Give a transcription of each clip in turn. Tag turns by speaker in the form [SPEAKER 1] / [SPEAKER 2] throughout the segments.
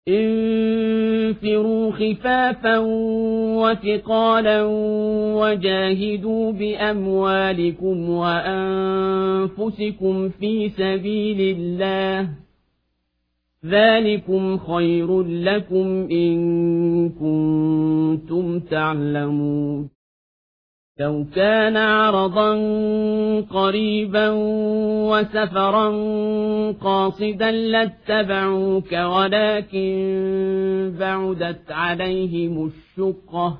[SPEAKER 1] انفروا خفافا وثقالا وجاهدوا بأموالكم وأنفسكم في سبيل الله ذلكم خير لكم إن كنتم تعلمون لو كان عرضا قريبا وسفرا قاصدا لاتبعوك ولكن بعدت عليهم الشقة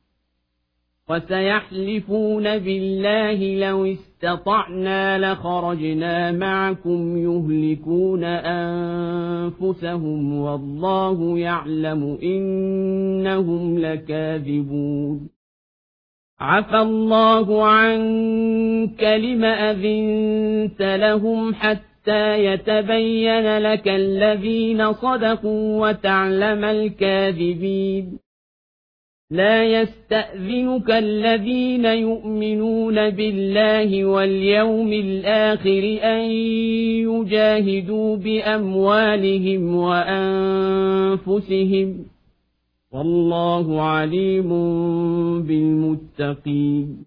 [SPEAKER 1] وسيحلفون بالله لو استطعنا لخرجنا معكم يهلكون أنفسهم والله يعلم إنهم لكاذبون عفى الله عنك لم أذنت لهم حتى يتبين لك الذين صدقوا وتعلم الكاذبين لا يستأذنك الذين يؤمنون بالله واليوم الآخر أن يجاهدوا بأموالهم وأنفسهم والله عليم بالمتقين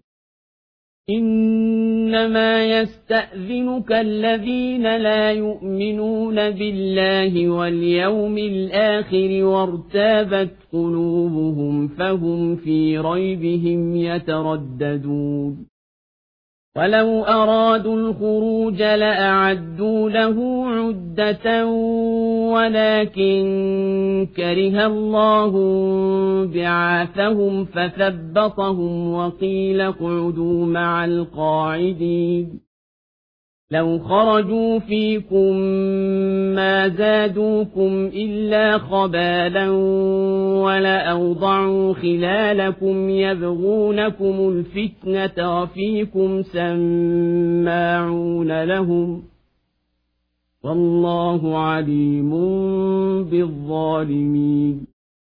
[SPEAKER 1] إنما يستأذنك الذين لا يؤمنون بالله واليوم الآخر وارتابت قلوبهم فهم في ريبهم يترددون ولو أرادوا الخروج لأعدوا له عدة ولكن كره الله بعاثهم فثبطهم وقيل اقعدوا مع القاعدين لو خرجوا فيكم ما زادوكم إلا خبالا ولأوضعوا خلالكم يبغونكم الفتنة وفيكم سماعون لهم والله عليم بالظالمين